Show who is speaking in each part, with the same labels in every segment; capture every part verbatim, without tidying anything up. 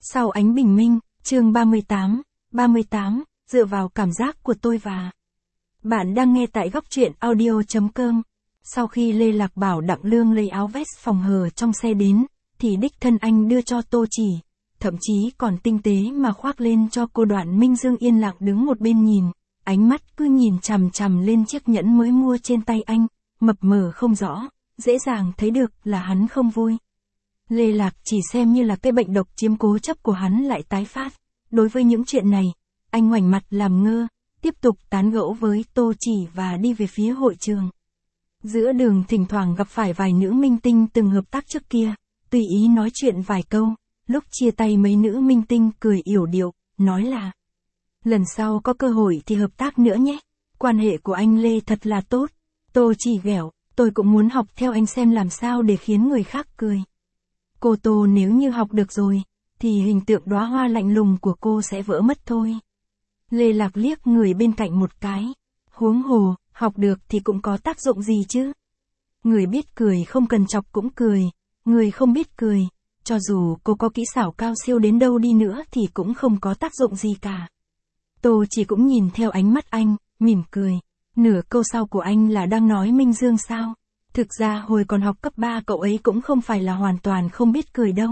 Speaker 1: Sau ánh bình minh, chương ba mươi tám, ba mươi tám, dựa vào cảm giác của tôi và... Bạn đang nghe tại góc truyện audio.com. Sau khi Lê Lạc bảo Đặng Lương lấy áo vest phòng hờ trong xe đến, thì đích thân anh đưa cho Tô Chỉ, thậm chí còn tinh tế mà khoác lên cho cô. Đoạn Minh Dương yên lặng đứng một bên nhìn, ánh mắt cứ nhìn chằm chằm lên chiếc nhẫn mới mua trên tay anh, mập mờ không rõ, dễ dàng thấy được là hắn không vui. Lê Lạc chỉ xem như là cái bệnh độc chiếm cố chấp của hắn lại tái phát. Đối với những chuyện này, anh ngoảnh mặt làm ngơ, tiếp tục tán gẫu với Tô Chỉ và đi về phía hội trường. Giữa đường thỉnh thoảng gặp phải vài nữ minh tinh từng hợp tác trước kia, tùy ý nói chuyện vài câu. Lúc chia tay mấy nữ minh tinh cười yểu điệu, nói là lần sau có cơ hội thì hợp tác nữa nhé. Quan hệ của anh Lê thật là tốt. Tô Chỉ ghẹo, tôi cũng muốn học theo anh xem làm sao để khiến người khác cười. Cô Tô nếu như học được rồi, thì hình tượng đóa hoa lạnh lùng của cô sẽ vỡ mất thôi. Lê Lạc liếc người bên cạnh một cái. Huống hồ, học được thì cũng có tác dụng gì chứ? Người biết cười không cần chọc cũng cười, người không biết cười, cho dù cô có kỹ xảo cao siêu đến đâu đi nữa thì cũng không có tác dụng gì cả. Tô Chỉ cũng nhìn theo ánh mắt anh, mỉm cười. Nửa câu sau của anh là đang nói Minh Dương sao? Thực ra hồi còn học cấp ba cậu ấy cũng không phải là hoàn toàn không biết cười đâu.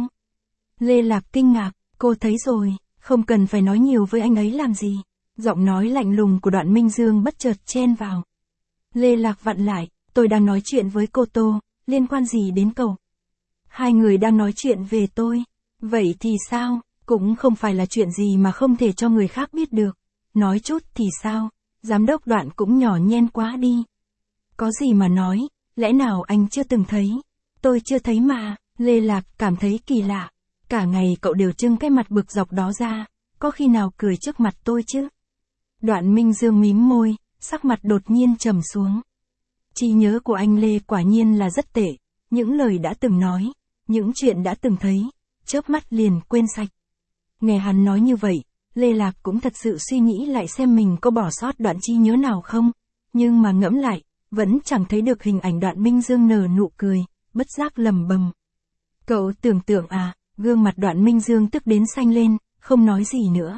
Speaker 1: Lê Lạc kinh ngạc, cô thấy rồi, không cần phải nói nhiều với anh ấy làm gì. Giọng nói lạnh lùng của Đoạn Minh Dương bất chợt chen vào. Lê Lạc vặn lại, tôi đang nói chuyện với cô Tô, liên quan gì đến cậu? Hai người đang nói chuyện về tôi. Vậy thì sao, cũng không phải là chuyện gì mà không thể cho người khác biết được. Nói chút thì sao, giám đốc Đoạn cũng nhỏ nhen quá đi. Có gì mà nói, lẽ nào anh chưa từng thấy? Tôi chưa thấy mà. Lê Lạc cảm thấy kỳ lạ. Cả ngày cậu đều trưng cái mặt bực dọc đó ra, có khi nào cười trước mặt tôi chứ? Đoạn Minh Dương mím môi, sắc mặt đột nhiên trầm xuống. Trí nhớ của anh Lê quả nhiên là rất tệ, những lời đã từng nói, những chuyện đã từng thấy, chớp mắt liền quên sạch. Nghe hắn nói như vậy, Lê Lạc cũng thật sự suy nghĩ lại xem mình có bỏ sót đoạn trí nhớ nào không, nhưng mà ngẫm lại, vẫn chẳng thấy được hình ảnh Đoạn Minh Dương nở nụ cười, bất giác lầm bầm. Cậu tưởng tượng à? Gương mặt Đoạn Minh Dương tức đến xanh lên, không nói gì nữa.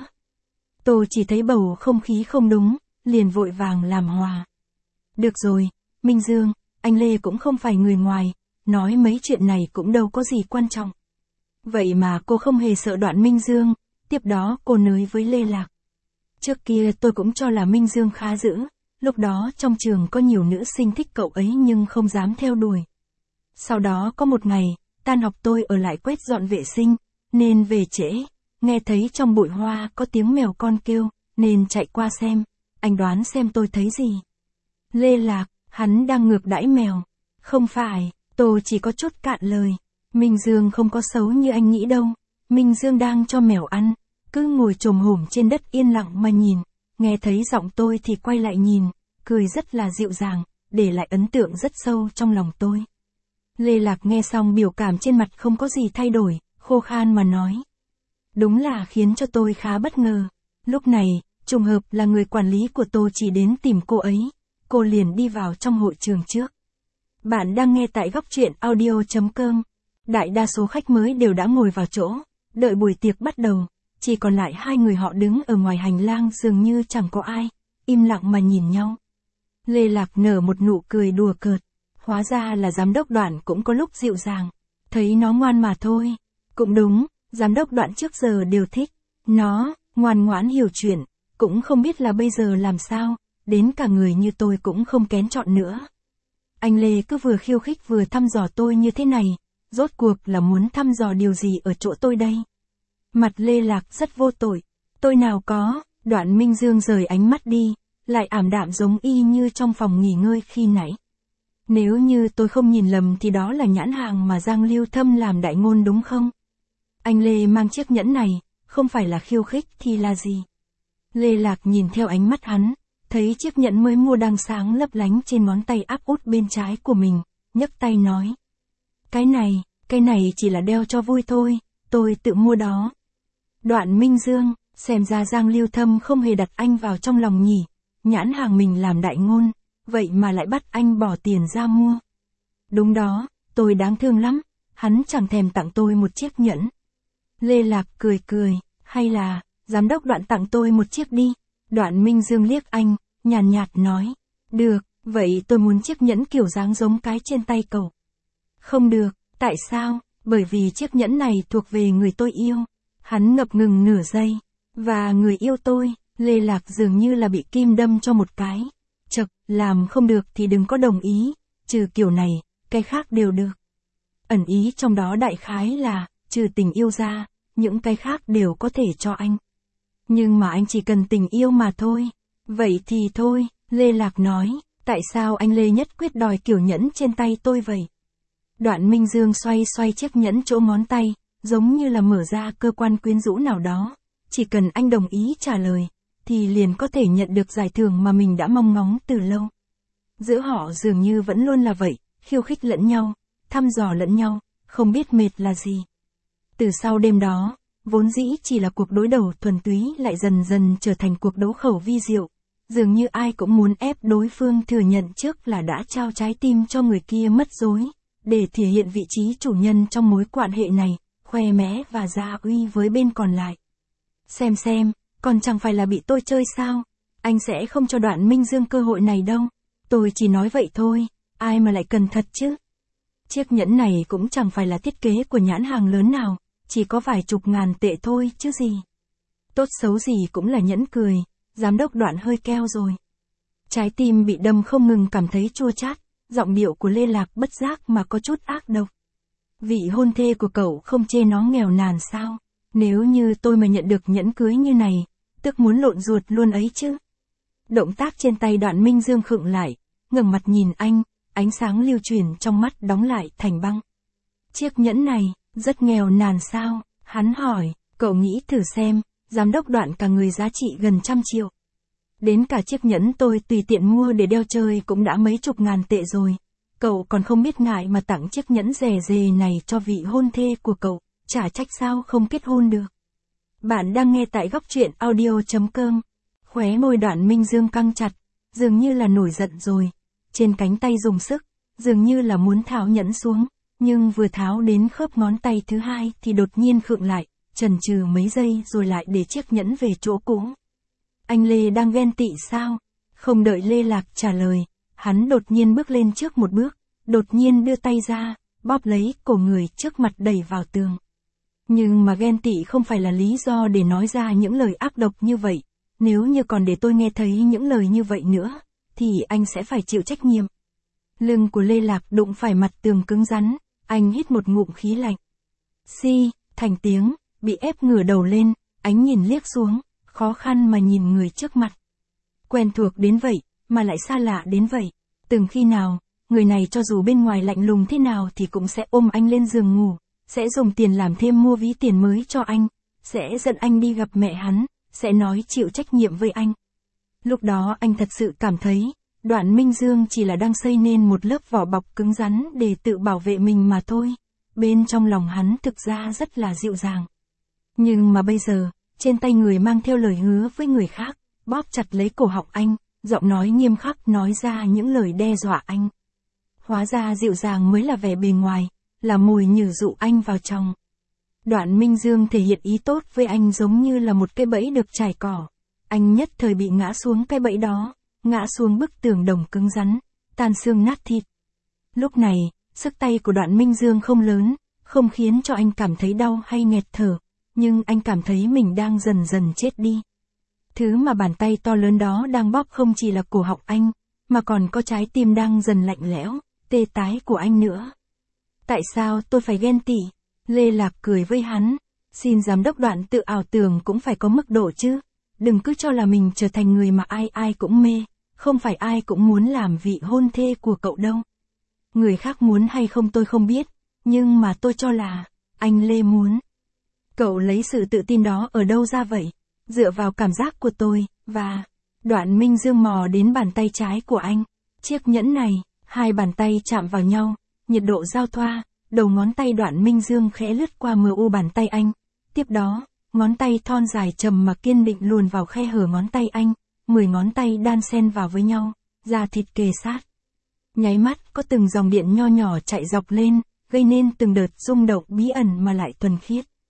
Speaker 1: Tô chỉ thấy bầu không khí không đúng, liền vội vàng làm hòa. Được rồi, Minh Dương, anh Lê cũng không phải người ngoài, nói mấy chuyện này cũng đâu có gì quan trọng. Vậy mà cô không hề sợ Đoạn Minh Dương, tiếp đó cô nói với Lê Lạc. Trước kia tôi cũng cho là Minh Dương khá dữ, lúc đó trong trường có nhiều nữ sinh thích cậu ấy nhưng không dám theo đuổi. Sau đó có một ngày, tan học tôi ở lại quét dọn vệ sinh, nên về trễ, nghe thấy trong bụi hoa có tiếng mèo con kêu, nên chạy qua xem, anh đoán xem tôi thấy gì? Lê Lạc, hắn đang ngược đãi mèo. Không phải, tôi chỉ có chút cạn lời. Minh Dương không có xấu như anh nghĩ đâu. Minh Dương đang cho mèo ăn, cứ ngồi chồm hổm trên đất yên lặng mà nhìn, nghe thấy giọng tôi thì quay lại nhìn, cười rất là dịu dàng, để lại ấn tượng rất sâu trong lòng tôi. Lê Lạc nghe xong biểu cảm trên mặt không có gì thay đổi, khô khan mà nói. Đúng là khiến cho tôi khá bất ngờ. Lúc này, trùng hợp là người quản lý của tôi chỉ đến tìm cô ấy. Cô liền đi vào trong hội trường trước. Bạn đang nghe tại góc truyện audio.com. Đại đa số khách mới đều đã ngồi vào chỗ, đợi buổi tiệc bắt đầu. Chỉ còn lại hai người họ đứng ở ngoài hành lang dường như chẳng có ai, im lặng mà nhìn nhau. Lê Lạc nở một nụ cười đùa cợt. Hóa ra là giám đốc Đoạn cũng có lúc dịu dàng. Thấy nó ngoan mà thôi. Cũng đúng, giám đốc Đoạn trước giờ đều thích. Nó, ngoan ngoãn hiểu chuyện, cũng không biết là bây giờ làm sao, đến cả người như tôi cũng không kén chọn nữa. Anh Lê cứ vừa khiêu khích vừa thăm dò tôi như thế này, rốt cuộc là muốn thăm dò điều gì ở chỗ tôi đây? Mặt Lê Lạc rất vô tội. Tôi nào có? Đoạn Minh Dương rời ánh mắt đi, lại ảm đạm giống y như trong phòng nghỉ ngơi khi nãy. Nếu như tôi không nhìn lầm thì đó là nhãn hàng mà Giang Lưu Thâm làm đại ngôn đúng không? Anh Lê mang chiếc nhẫn này, không phải là khiêu khích thì là gì? Lê Lạc nhìn theo ánh mắt hắn, thấy chiếc nhẫn mới mua đang sáng lấp lánh trên ngón tay áp út bên trái của mình, nhấc tay nói. Cái này, cái này chỉ là đeo cho vui thôi, tôi tự mua đó. Đoạn Minh Dương, xem ra Giang Lưu Thâm không hề đặt anh vào trong lòng nhỉ, nhãn hàng mình làm đại ngôn, vậy mà lại bắt anh bỏ tiền ra mua. Đúng đó, tôi đáng thương lắm, hắn chẳng thèm tặng tôi một chiếc nhẫn. Lê Lạc cười cười, hay là, giám đốc Đoạn tặng tôi một chiếc đi. Đoạn Minh Dương liếc anh, nhàn nhạt, nhạt nói. Được, vậy tôi muốn chiếc nhẫn kiểu dáng giống cái trên tay cậu. Không được, tại sao? Bởi vì chiếc nhẫn này thuộc về người tôi yêu. Hắn ngập ngừng nửa giây. Và người yêu tôi, Lê Lạc dường như là bị kim đâm cho một cái. Chật, làm không được thì đừng có đồng ý, trừ kiểu này, cái khác đều được. Ẩn ý trong đó đại khái là, trừ tình yêu ra, những cái khác đều có thể cho anh. Nhưng mà anh chỉ cần tình yêu mà thôi. Vậy thì thôi, Lê Lạc nói, tại sao anh Lê nhất quyết đòi kiểu nhẫn trên tay tôi vậy? Đoạn Minh Dương xoay xoay chiếc nhẫn chỗ ngón tay, giống như là mở ra cơ quan quyến rũ nào đó. Chỉ cần anh đồng ý trả lời, thì liền có thể nhận được giải thưởng mà mình đã mong ngóng từ lâu. Giữa họ dường như vẫn luôn là vậy, khiêu khích lẫn nhau, thăm dò lẫn nhau, không biết mệt là gì. Từ sau đêm đó, vốn dĩ chỉ là cuộc đối đầu thuần túy lại dần dần trở thành cuộc đấu khẩu vi diệu. Dường như ai cũng muốn ép đối phương thừa nhận trước là đã trao trái tim cho người kia mất dối, để thể hiện vị trí chủ nhân trong mối quan hệ này, khoe mẽ và gia uy với bên còn lại. Xem xem, còn chẳng phải là bị tôi chơi sao? Anh sẽ không cho Đoạn Minh Dương cơ hội này đâu. Tôi chỉ nói vậy thôi, ai mà lại cần thật chứ? Chiếc nhẫn này cũng chẳng phải là thiết kế của nhãn hàng lớn nào, chỉ có vài chục ngàn tệ thôi chứ gì. Tốt xấu gì cũng là nhẫn cười, giám đốc Đoạn hơi keo rồi. Trái tim bị đâm không ngừng cảm thấy chua chát, giọng điệu của Lê Lạc bất giác mà có chút ác độc. Vị hôn thê của cậu không chê nó nghèo nàn sao? Nếu như tôi mà nhận được nhẫn cưới như này, tức muốn lộn ruột luôn ấy chứ. Động tác trên tay Đoạn Minh Dương khựng lại, ngẩng mặt nhìn anh, ánh sáng lưu chuyển trong mắt đóng lại thành băng. Chiếc nhẫn này, rất nghèo nàn sao? Hắn hỏi, cậu nghĩ thử xem, giám đốc Đoạn cả người giá trị gần trăm triệu. Đến cả chiếc nhẫn tôi tùy tiện mua để đeo chơi cũng đã mấy chục ngàn tệ rồi. Cậu còn không biết ngại mà tặng chiếc nhẫn rẻ rề này cho vị hôn thê của cậu, chả trách sao không kết hôn được. Bạn đang nghe tại góc truyện audio chấm com. Khóe môi Đoạn Minh Dương căng chặt, dường như là nổi giận rồi. Trên cánh tay dùng sức, dường như là muốn tháo nhẫn xuống, nhưng vừa tháo đến khớp ngón tay thứ hai thì đột nhiên khựng lại, chần chừ mấy giây rồi lại để chiếc nhẫn về chỗ cũ. Anh Lê đang ghen tị sao? Không đợi Lê Lạc trả lời, hắn đột nhiên bước lên trước một bước, đột nhiên đưa tay ra, bóp lấy cổ người trước mặt đẩy vào tường. Nhưng mà ghen tị không phải là lý do để nói ra những lời ác độc như vậy. Nếu như còn để tôi nghe thấy những lời như vậy nữa, thì anh sẽ phải chịu trách nhiệm. Lưng của Lê Lạc đụng phải mặt tường cứng rắn, anh hít một ngụm khí lạnh. Xi, thành tiếng, bị ép ngửa đầu lên, ánh nhìn liếc xuống, khó khăn mà nhìn người trước mặt. Quen thuộc đến vậy, mà lại xa lạ đến vậy. Từng khi nào, người này cho dù bên ngoài lạnh lùng thế nào thì cũng sẽ ôm anh lên giường ngủ, sẽ dùng tiền làm thêm mua ví tiền mới cho anh, sẽ dẫn anh đi gặp mẹ hắn, sẽ nói chịu trách nhiệm với anh. Lúc đó anh thật sự cảm thấy, Đoạn Minh Dương chỉ là đang xây nên một lớp vỏ bọc cứng rắn để tự bảo vệ mình mà thôi. Bên trong lòng hắn thực ra rất là dịu dàng. Nhưng mà bây giờ, trên tay người mang theo lời hứa với người khác, bóp chặt lấy cổ họng anh, giọng nói nghiêm khắc nói ra những lời đe dọa anh. Hóa ra dịu dàng mới là vẻ bề ngoài, là mồi nhử dụ anh vào trong. Đoạn Minh Dương thể hiện ý tốt với anh giống như là một cái bẫy được trải cỏ. Anh nhất thời bị ngã xuống cái bẫy đó, ngã xuống bức tường đồng cứng rắn, tan xương nát thịt. Lúc này, sức tay của Đoạn Minh Dương không lớn, không khiến cho anh cảm thấy đau hay nghẹt thở, nhưng anh cảm thấy mình đang dần dần chết đi. Thứ mà bàn tay to lớn đó đang bóp không chỉ là cổ họng anh, mà còn có trái tim đang dần lạnh lẽo, tê tái của anh nữa. Tại sao tôi phải ghen tị? Lê Lạc cười với hắn. Xin giám đốc Đoạn tự ảo tưởng cũng phải có mức độ chứ. Đừng cứ cho là mình trở thành người mà ai ai cũng mê, không phải ai cũng muốn làm vị hôn thê của cậu đâu. Người khác muốn hay không tôi không biết, nhưng mà tôi cho là, anh Lê muốn. Cậu lấy sự tự tin đó ở đâu ra vậy? Dựa vào cảm giác của tôi, và... Đoạn Minh Dương mò đến bàn tay trái của anh. Chiếc nhẫn này, hai bàn tay chạm vào nhau, nhiệt độ giao thoa, đầu ngón tay Đoạn Minh Dương khẽ lướt qua mờ u bàn tay anh. Tiếp đó, ngón tay thon dài trầm mà kiên định luồn vào khe hở ngón tay anh, mười ngón tay đan xen vào với nhau, da thịt kề sát. Nháy mắt có từng dòng điện nho nhỏ chạy dọc lên, gây nên từng đợt rung động bí ẩn mà lại thuần khiết.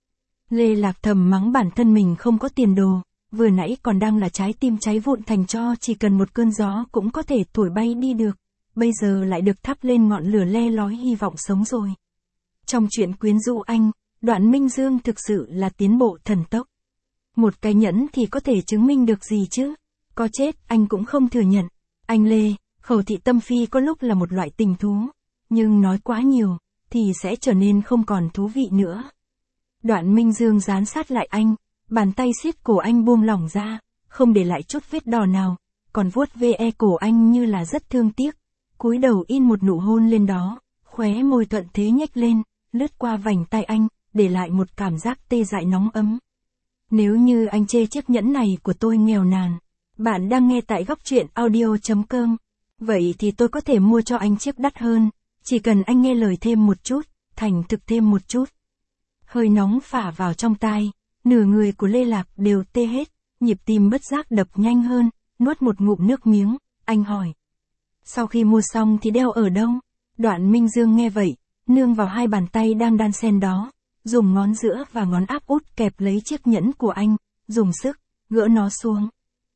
Speaker 1: Lê Lạc thầm mắng bản thân mình không có tiền đồ, vừa nãy còn đang là trái tim cháy vụn thành tro chỉ cần một cơn gió cũng có thể thổi bay đi được, bây giờ lại được thắp lên ngọn lửa le lói hy vọng sống rồi. Trong chuyện quyến rũ anh, Đoạn Minh Dương thực sự là tiến bộ thần tốc. Một cái nhẫn thì có thể chứng minh được gì chứ? Có chết anh cũng không thừa nhận. Anh Lê, khẩu thị tâm phi có lúc là một loại tình thú, nhưng nói quá nhiều, thì sẽ trở nên không còn thú vị nữa. Đoạn Minh Dương dán sát lại anh, bàn tay siết cổ anh buông lỏng ra, không để lại chút vết đỏ nào, còn vuốt ve cổ anh như là rất thương tiếc, cúi đầu in một nụ hôn lên đó, khóe môi thuận thế nhếch lên, lướt qua vành tay anh, để lại một cảm giác tê dại nóng ấm. Nếu như anh chê chiếc nhẫn này của tôi nghèo nàn, bạn đang nghe tại góc truyện audio chấm com, vậy thì tôi có thể mua cho anh chiếc đắt hơn, chỉ cần anh nghe lời thêm một chút, thành thực thêm một chút. Hơi nóng phả vào trong tai, nửa người của Lê Lạc đều tê hết, nhịp tim bất giác đập nhanh hơn, nuốt một ngụm nước miếng, anh hỏi. Sau khi mua xong thì đeo ở đâu? Đoạn Minh Dương nghe vậy, nương vào hai bàn tay đang đan xen đó, dùng ngón giữa và ngón áp út kẹp lấy chiếc nhẫn của anh, dùng sức, gỡ nó xuống.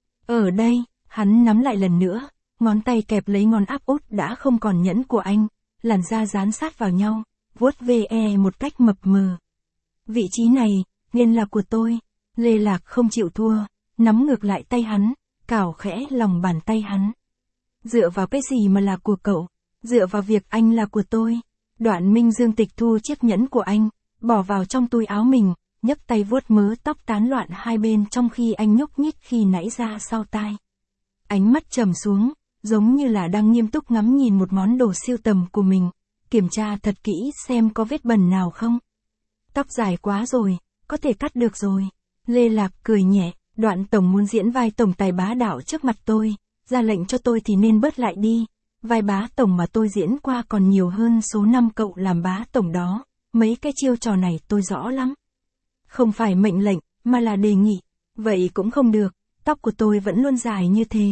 Speaker 1: Ở đây, hắn nắm lại lần nữa, ngón tay kẹp lấy ngón áp út đã không còn nhẫn của anh, làn da dán sát vào nhau, vuốt ve một cách mập mờ. Vị trí này, nên là của tôi. Lê Lạc không chịu thua, nắm ngược lại tay hắn, cào khẽ lòng bàn tay hắn. Dựa vào cái gì mà là của cậu? Dựa vào việc anh là của tôi. Đoạn Minh Dương tịch thu chiếc nhẫn của anh, bỏ vào trong túi áo mình, nhấc tay vuốt mớ tóc tán loạn hai bên trong khi anh nhúc nhích khi nãy ra sau tai. Ánh mắt trầm xuống, giống như là đang nghiêm túc ngắm nhìn một món đồ siêu tầm của mình, kiểm tra thật kỹ xem có vết bẩn nào không. Tóc dài quá rồi, có thể cắt được rồi. Lê Lạc cười nhẹ, Đoạn tổng muốn diễn vai tổng tài bá đạo trước mặt tôi, ra lệnh cho tôi thì nên bớt lại đi. Vai bá tổng mà tôi diễn qua còn nhiều hơn số năm cậu làm bá tổng đó, mấy cái chiêu trò này tôi rõ lắm. Không phải mệnh lệnh, mà là đề nghị. Vậy cũng không được, tóc của tôi vẫn luôn dài như thế.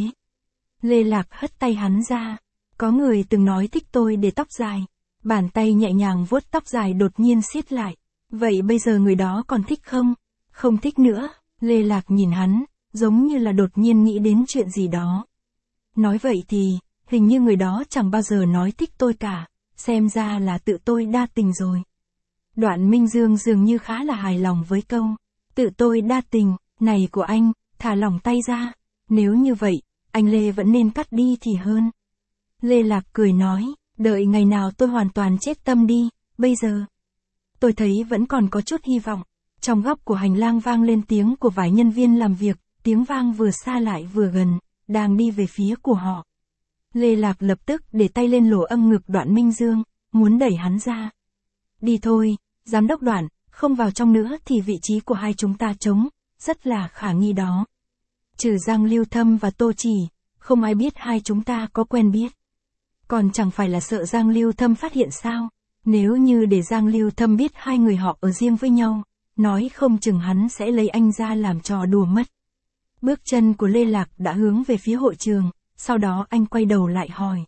Speaker 1: Lê Lạc hất tay hắn ra. Có người từng nói thích tôi để tóc dài. Bàn tay nhẹ nhàng vuốt tóc dài đột nhiên siết lại. Vậy bây giờ người đó còn thích không? Không thích nữa. Lê Lạc nhìn hắn, giống như là đột nhiên nghĩ đến chuyện gì đó. Nói vậy thì, hình như người đó chẳng bao giờ nói thích tôi cả, xem ra là tự tôi đa tình rồi. Đoạn Minh Dương dường như khá là hài lòng với câu, tự tôi đa tình, này của anh, thả lỏng tay ra, nếu như vậy, anh Lê vẫn nên cắt đi thì hơn. Lê Lạc cười nói, đợi ngày nào tôi hoàn toàn chết tâm đi, bây giờ. Tôi thấy vẫn còn có chút hy vọng. Trong góc của hành lang vang lên tiếng của vài nhân viên làm việc, tiếng vang vừa xa lại vừa gần, đang đi về phía của họ. Lê Lạc lập tức để tay lên lỗ âm ngực Đoạn Minh Dương, muốn đẩy hắn ra. Đi thôi, giám đốc Đoạn, không vào trong nữa thì vị trí của hai chúng ta trống, rất là khả nghi đó. Trừ Giang Lưu Thâm và Tô Chỉ, không ai biết hai chúng ta có quen biết. Còn chẳng phải là sợ Giang Lưu Thâm phát hiện sao? Nếu như để Giang Lưu Thâm biết hai người họ ở riêng với nhau, nói không chừng hắn sẽ lấy anh ra làm trò đùa mất. Bước chân của Lê Lạc đã hướng về phía hội trường, sau đó anh quay đầu lại hỏi.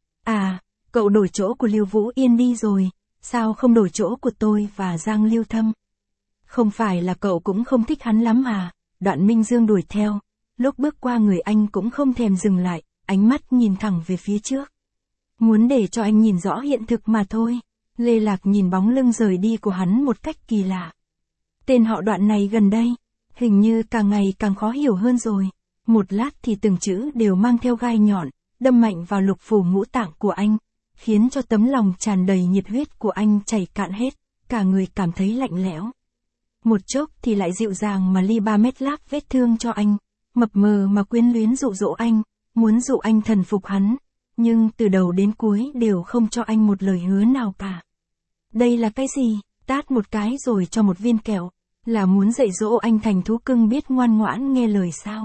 Speaker 1: À, cậu đổi chỗ của Lưu Vũ Yên đi rồi, sao không đổi chỗ của tôi và Giang Lưu Thâm? Không phải là cậu cũng không thích hắn lắm à? Đoạn Minh Dương đuổi theo, lúc bước qua người anh cũng không thèm dừng lại, ánh mắt nhìn thẳng về phía trước. Muốn để cho anh nhìn rõ hiện thực mà thôi. Lê Lạc nhìn bóng lưng rời đi của hắn một cách kỳ lạ. Tên họ Đoạn này gần đây, hình như càng ngày càng khó hiểu hơn rồi. Một lát thì từng chữ đều mang theo gai nhọn, đâm mạnh vào lục phủ ngũ tạng của anh, khiến cho tấm lòng tràn đầy nhiệt huyết của anh chảy cạn hết, cả người cảm thấy lạnh lẽo. Một chốc thì lại dịu dàng mà ly ba mét láp vết thương cho anh, mập mờ mà quyến luyến dụ dỗ anh, muốn dụ anh thần phục hắn, nhưng từ đầu đến cuối đều không cho anh một lời hứa nào cả. Đây là cái gì? Tát một cái rồi cho một viên kẹo, là muốn dạy dỗ anh thành thú cưng biết ngoan ngoãn nghe lời sao?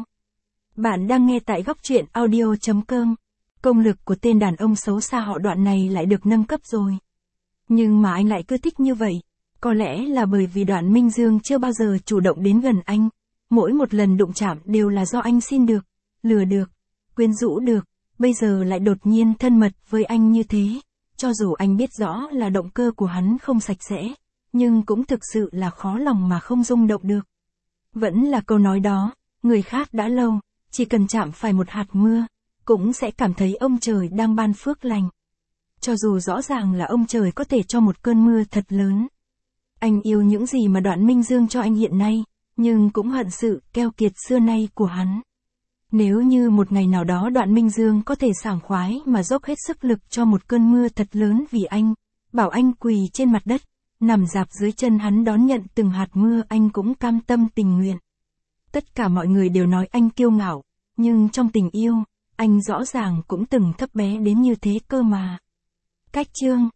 Speaker 1: Bạn đang nghe tại góc truyện audio chấm com. Công lực của tên đàn ông xấu xa họ Đoạn này lại được nâng cấp rồi. Nhưng mà anh lại cứ thích như vậy. Có lẽ là bởi vì Đoạn Minh Dương chưa bao giờ chủ động đến gần anh. Mỗi một lần đụng chạm đều là do anh xin được, lừa được, quyến rũ được. Bây giờ lại đột nhiên thân mật với anh như thế. Cho dù anh biết rõ là động cơ của hắn không sạch sẽ, nhưng cũng thực sự là khó lòng mà không rung động được. Vẫn là câu nói đó, người khác đã lâu, chỉ cần chạm phải một hạt mưa, cũng sẽ cảm thấy ông trời đang ban phước lành. Cho dù rõ ràng là ông trời có thể cho một cơn mưa thật lớn. Anh yêu những gì mà Đoạn Minh Dương cho anh hiện nay, nhưng cũng hận sự keo kiệt xưa nay của hắn. Nếu như một ngày nào đó Đoạn Minh Dương có thể sảng khoái mà dốc hết sức lực cho một cơn mưa thật lớn vì anh, bảo anh quỳ trên mặt đất, nằm rạp dưới chân hắn đón nhận từng hạt mưa, anh cũng cam tâm tình nguyện. Tất cả mọi người đều nói anh kiêu ngạo, nhưng trong tình yêu, anh rõ ràng cũng từng thấp bé đến như thế cơ mà. Cách chương